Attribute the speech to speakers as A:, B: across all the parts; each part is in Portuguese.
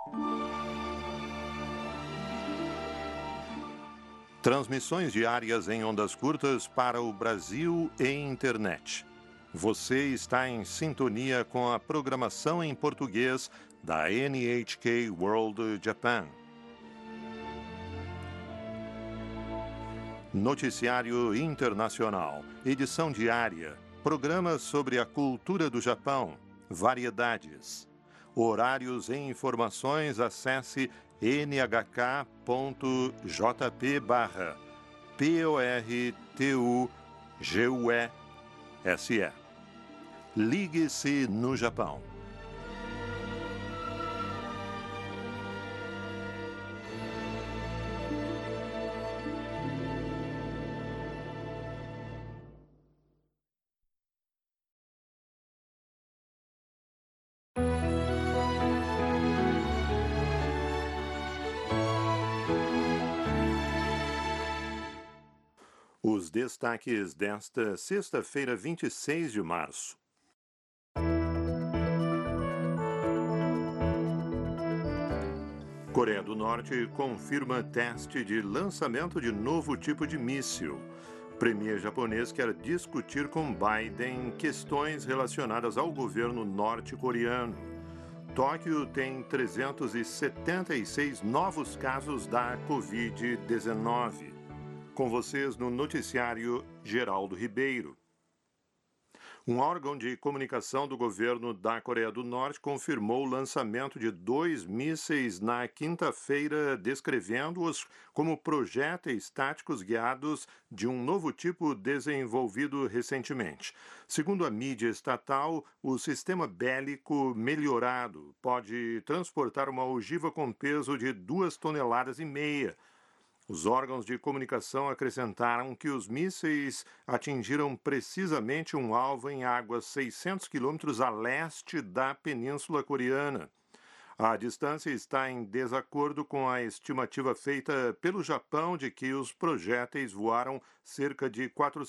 A: Transmissões diárias em ondas curtas para o Brasil e internet. Você está em sintonia com a programação em português da NHK World Japan. Noticiário Internacional, edição diária, programas sobre a cultura do Japão, variedades. Horários e informações, acesse nhk.jp/PORTUGUESE. Ligue-se no Japão. Os destaques desta sexta-feira, 26 de março. Coreia do Norte confirma teste de lançamento de novo tipo de míssil. Premier japonês quer discutir com Biden questões relacionadas ao governo norte-coreano. Tóquio tem 376 novos casos da Covid-19. Com vocês no noticiário Geraldo Ribeiro. Um órgão de comunicação do governo da Coreia do Norte confirmou o lançamento de 2 mísseis na quinta-feira, descrevendo-os como projéteis táticos guiados de um novo tipo desenvolvido recentemente. Segundo a mídia estatal, o sistema bélico melhorado pode transportar uma ogiva com peso de 2,5 toneladas. Os órgãos de comunicação acrescentaram que os mísseis atingiram precisamente um alvo em águas 600 quilômetros a leste da Península Coreana. A distância está em desacordo com a estimativa feita pelo Japão de que os projéteis voaram cerca de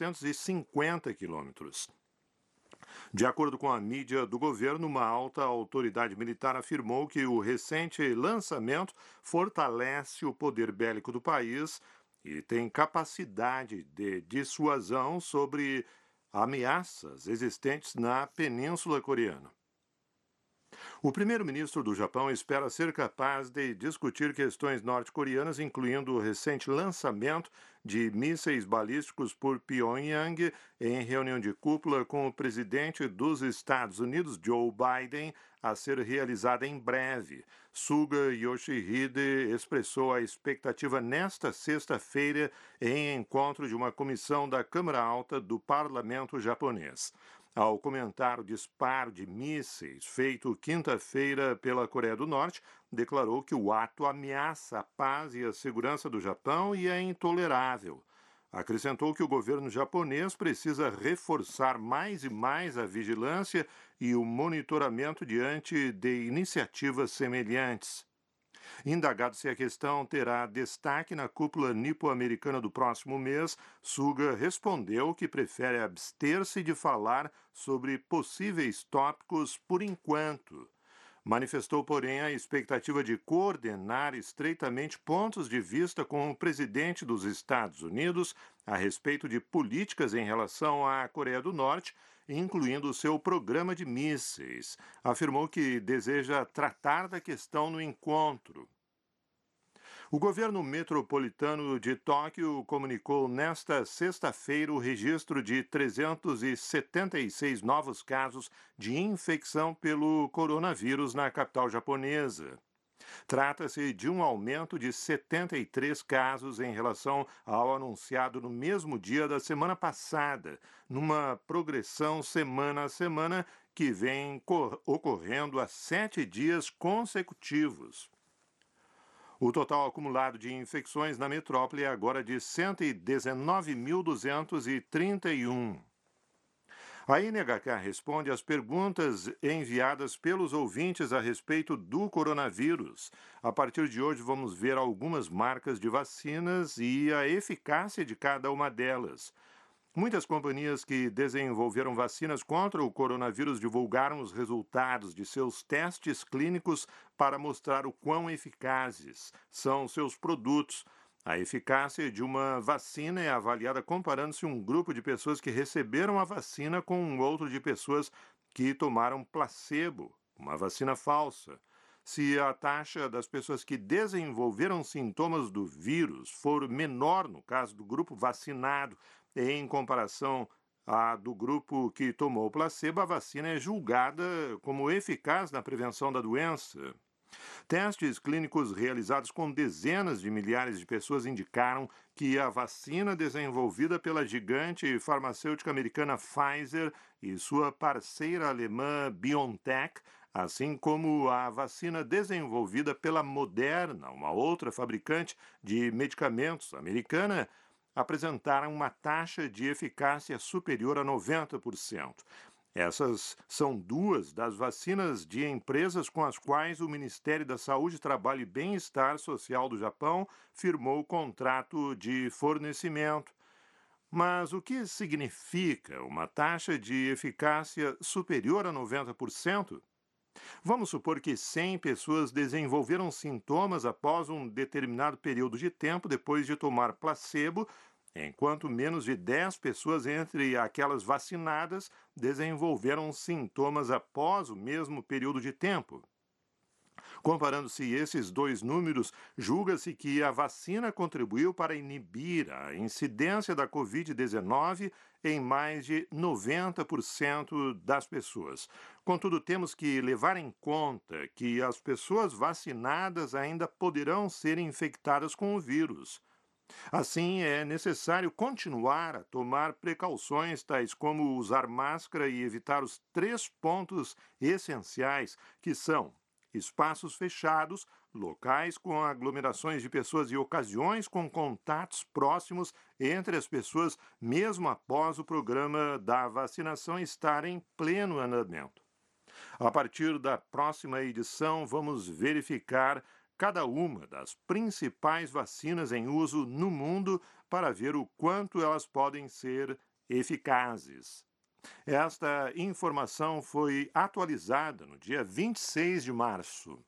A: 450 quilômetros. De acordo com a mídia do governo, uma alta autoridade militar afirmou que o recente lançamento fortalece o poder bélico do país e tem capacidade de dissuasão sobre ameaças existentes na Península Coreana. O primeiro-ministro do Japão espera ser capaz de discutir questões norte-coreanas, incluindo o recente lançamento de mísseis balísticos por Pyongyang, em reunião de cúpula com o presidente dos Estados Unidos, Joe Biden, a ser realizada em breve. Suga Yoshihide expressou a expectativa nesta sexta-feira em encontro de uma comissão da Câmara Alta do Parlamento japonês. Ao comentar o disparo de mísseis feito quinta-feira pela Coreia do Norte, declarou que o ato ameaça a paz e a segurança do Japão e é intolerável. Acrescentou que o governo japonês precisa reforçar mais e mais a vigilância e o monitoramento diante de iniciativas semelhantes. Indagado se a questão terá destaque na cúpula nipo-americana do próximo mês, Suga respondeu que prefere abster-se de falar sobre possíveis tópicos por enquanto. Manifestou, porém, a expectativa de coordenar estreitamente pontos de vista com o presidente dos Estados Unidos a respeito de políticas em relação à Coreia do Norte, incluindo seu programa de mísseis. Afirmou que deseja tratar da questão no encontro. O governo metropolitano de Tóquio comunicou nesta sexta-feira o registro de 376 novos casos de infecção pelo coronavírus na capital japonesa. Trata-se de um aumento de 73 casos em relação ao anunciado no mesmo dia da semana passada, numa progressão semana a semana que vem ocorrendo há 7 dias consecutivos. O total acumulado de infecções na metrópole é agora de 119.231. A NHK responde às perguntas enviadas pelos ouvintes a respeito do coronavírus. A partir de hoje, vamos ver algumas marcas de vacinas e a eficácia de cada uma delas. Muitas companhias que desenvolveram vacinas contra o coronavírus divulgaram os resultados de seus testes clínicos para mostrar o quão eficazes são seus produtos. A eficácia de uma vacina é avaliada comparando-se um grupo de pessoas que receberam a vacina com um outro de pessoas que tomaram placebo, uma vacina falsa. Se a taxa das pessoas que desenvolveram sintomas do vírus for menor no caso do grupo vacinado, em comparação à do grupo que tomou placebo, a vacina é julgada como eficaz na prevenção da doença. Testes clínicos realizados com dezenas de milhares de pessoas indicaram que a vacina desenvolvida pela gigante farmacêutica americana Pfizer e sua parceira alemã BioNTech, assim como a vacina desenvolvida pela Moderna, uma outra fabricante de medicamentos americana, apresentaram uma taxa de eficácia superior a 90%. Essas são duas das vacinas de empresas com as quais o Ministério da Saúde, Trabalho e Bem-Estar Social do Japão firmou contrato de fornecimento. Mas o que significa uma taxa de eficácia superior a 90%? Vamos supor que 100 pessoas desenvolveram sintomas após um determinado período de tempo depois de tomar placebo, enquanto menos de 10 pessoas entre aquelas vacinadas desenvolveram sintomas após o mesmo período de tempo. Comparando-se esses dois números, julga-se que a vacina contribuiu para inibir a incidência da Covid-19 em mais de 90% das pessoas. Contudo, temos que levar em conta que as pessoas vacinadas ainda poderão ser infectadas com o vírus. Assim, é necessário continuar a tomar precauções, tais como usar máscara e evitar os 3 pontos essenciais, que são espaços fechados, locais com aglomerações de pessoas e ocasiões com contatos próximos entre as pessoas, mesmo após o programa da vacinação estar em pleno andamento. A partir da próxima edição, vamos verificar cada uma das principais vacinas em uso no mundo para ver o quanto elas podem ser eficazes. Esta informação foi atualizada no dia 26 de março.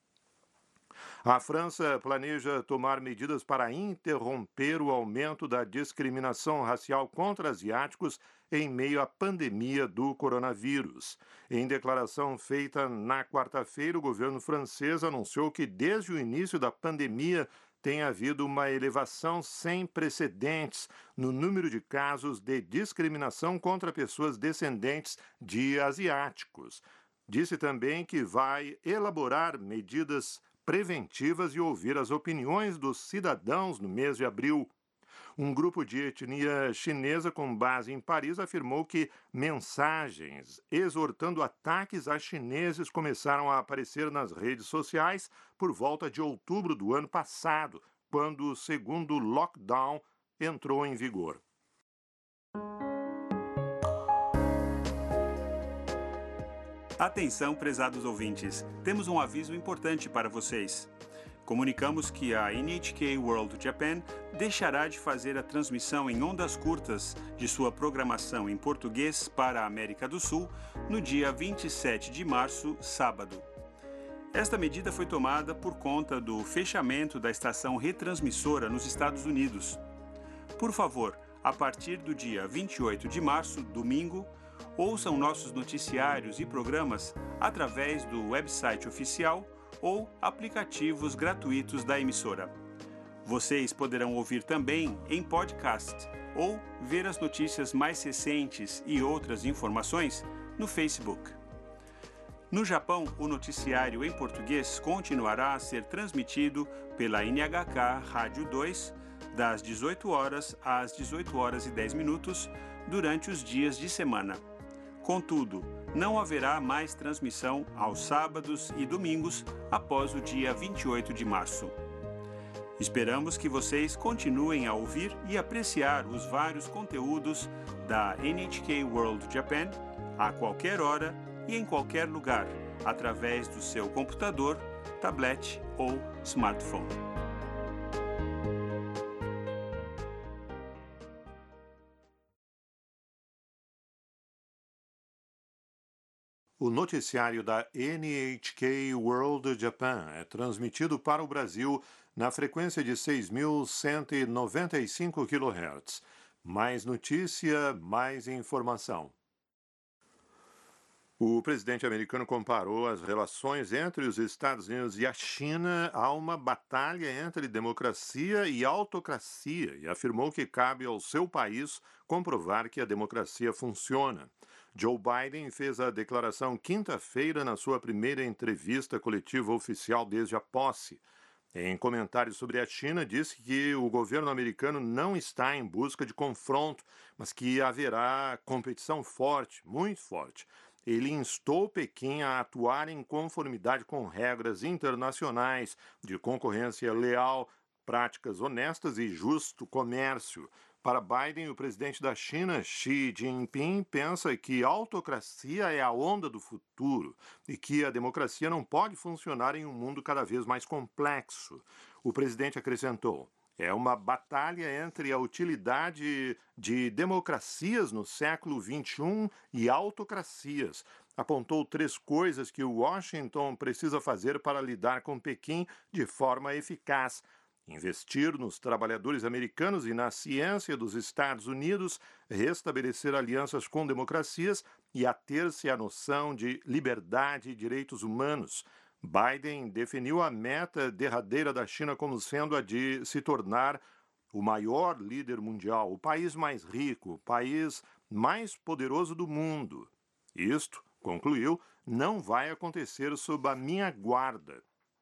A: A França planeja tomar medidas para interromper o aumento da discriminação racial contra asiáticos em meio à pandemia do coronavírus. Em declaração feita na quarta-feira, o governo francês anunciou que desde o início da pandemia tem havido uma elevação sem precedentes no número de casos de discriminação contra pessoas descendentes de asiáticos. Disse também que vai elaborar medidas preventivas e ouvir as opiniões dos cidadãos no mês de abril. Um grupo de etnia chinesa com base em Paris afirmou que mensagens exortando ataques a chineses começaram a aparecer nas redes sociais por volta de outubro do ano passado, quando o segundo lockdown entrou em vigor.
B: Atenção, prezados ouvintes, temos um aviso importante para vocês. Comunicamos que a NHK World Japan deixará de fazer a transmissão em ondas curtas de sua programação em português para a América do Sul no dia 27 de março, sábado. Esta medida foi tomada por conta do fechamento da estação retransmissora nos Estados Unidos. Por favor, a partir do dia 28 de março, domingo, ouçam nossos noticiários e programas através do website oficial ou aplicativos gratuitos da emissora. Vocês poderão ouvir também em podcast ou ver as notícias mais recentes e outras informações no Facebook. No Japão, o noticiário em português continuará a ser transmitido pela NHK Rádio 2, das 18 horas às 18 horas e 10 minutos, durante os dias de semana. Contudo, não haverá mais transmissão aos sábados e domingos após o dia 28 de março. Esperamos que vocês continuem a ouvir e apreciar os vários conteúdos da NHK World Japan a qualquer hora e em qualquer lugar, através do seu computador, tablet ou smartphone.
A: O noticiário da NHK World Japan é transmitido para o Brasil na frequência de 6.195 kHz. Mais notícia, mais informação. O presidente americano comparou as relações entre os Estados Unidos e a China a uma batalha entre democracia e autocracia e afirmou que cabe ao seu país comprovar que a democracia funciona. Joe Biden fez a declaração quinta-feira na sua primeira entrevista coletiva oficial desde a posse. Em comentários sobre a China, disse que o governo americano não está em busca de confronto, mas que haverá competição forte, muito forte. Ele instou Pequim a atuar em conformidade com regras internacionais de concorrência leal, práticas honestas e justo comércio. Para Biden, o presidente da China, Xi Jinping, pensa que a autocracia é a onda do futuro e que a democracia não pode funcionar em um mundo cada vez mais complexo. O presidente acrescentou: é uma batalha entre a utilidade de democracias no século XXI e autocracias. Apontou 3 coisas que Washington precisa fazer para lidar com Pequim de forma eficaz: investir nos trabalhadores americanos e na ciência dos Estados Unidos, restabelecer alianças com democracias e ater-se à noção de liberdade e direitos humanos. Biden definiu a meta derradeira da China como sendo a de se tornar o maior líder mundial, o país mais rico, o país mais poderoso do mundo. Isto, concluiu, não vai acontecer sob a minha guarda.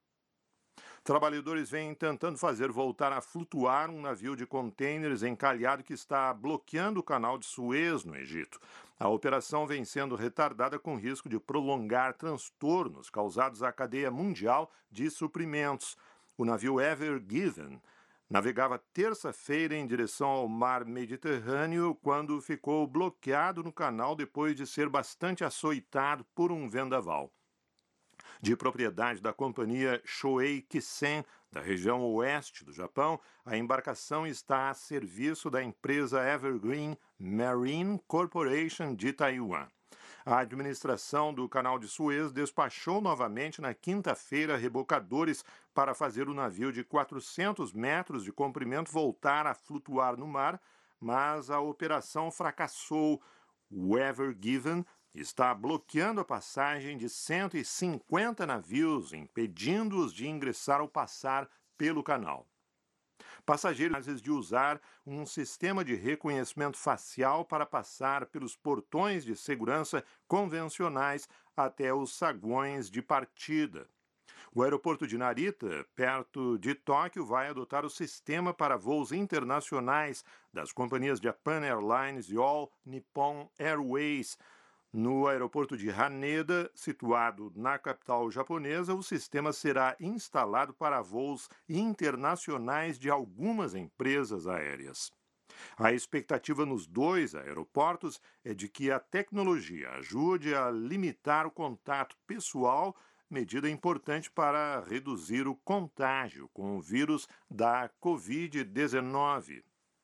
A: Trabalhadores vêm tentando fazer voltar a flutuar um navio de contêineres encalhado que está bloqueando o canal de Suez, no Egito. A operação vem sendo retardada com risco de prolongar transtornos causados à cadeia mundial de suprimentos. O navio Ever Given navegava terça-feira em direção ao mar Mediterrâneo quando ficou bloqueado no canal depois de ser bastante açoitado por um vendaval. De propriedade da companhia Shoei Kisen, da região oeste do Japão, a embarcação está a serviço da empresa Evergreen Marine Corporation de Taiwan. A administração do Canal de Suez despachou novamente na quinta-feira rebocadores para fazer o navio de 400 metros de comprimento voltar a flutuar no mar, mas a operação fracassou. O Ever Given está bloqueando a passagem de 150 navios, impedindo-os de ingressar ou passar pelo canal. Passageiros de usar um sistema de reconhecimento facial para passar pelos portões de segurança convencionais até os saguões de partida. O aeroporto de Narita, perto de Tóquio, vai adotar o sistema para voos internacionais das companhias Japan Airlines e All Nippon Airways. No aeroporto de Haneda, situado na capital japonesa, o sistema será instalado para voos internacionais de algumas empresas aéreas. A expectativa nos 2 aeroportos é de que a tecnologia ajude a limitar o contato pessoal, medida importante para reduzir o contágio com o vírus da Covid-19.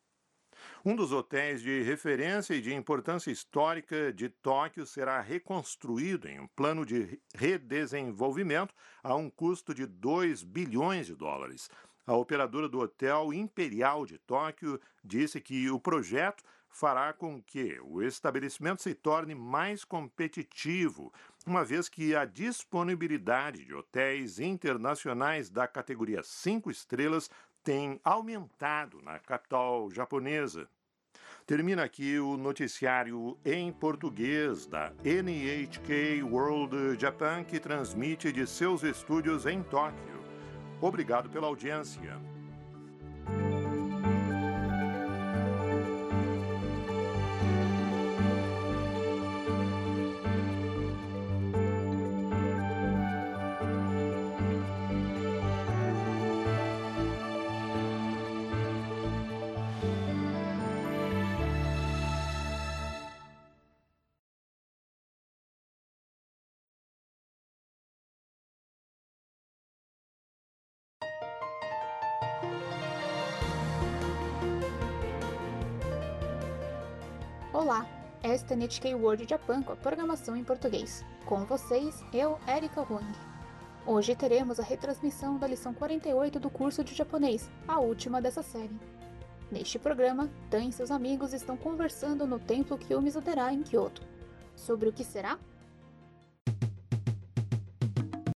A: Um dos hotéis de referência e de importância histórica de Tóquio será reconstruído em um plano de redesenvolvimento a um custo de 2 bilhões de dólares. A operadora do Hotel Imperial de Tóquio disse que o projeto fará com que o estabelecimento se torne mais competitivo, uma vez que a disponibilidade de hotéis internacionais da categoria 5 estrelas tem aumentado na capital japonesa. Termina aqui o noticiário em português da NHK World Japan, que transmite de seus estúdios em Tóquio. Obrigado pela audiência.
C: Olá, Esta é NHK World Japan com a programação em português. Com vocês, eu, Erika Huang. Hoje teremos a retransmissão da lição 48 do curso de japonês, a última dessa série. Neste programa, Dan e seus amigos estão conversando no templo Kiyomizu-dera em Kyoto. Sobre o que será?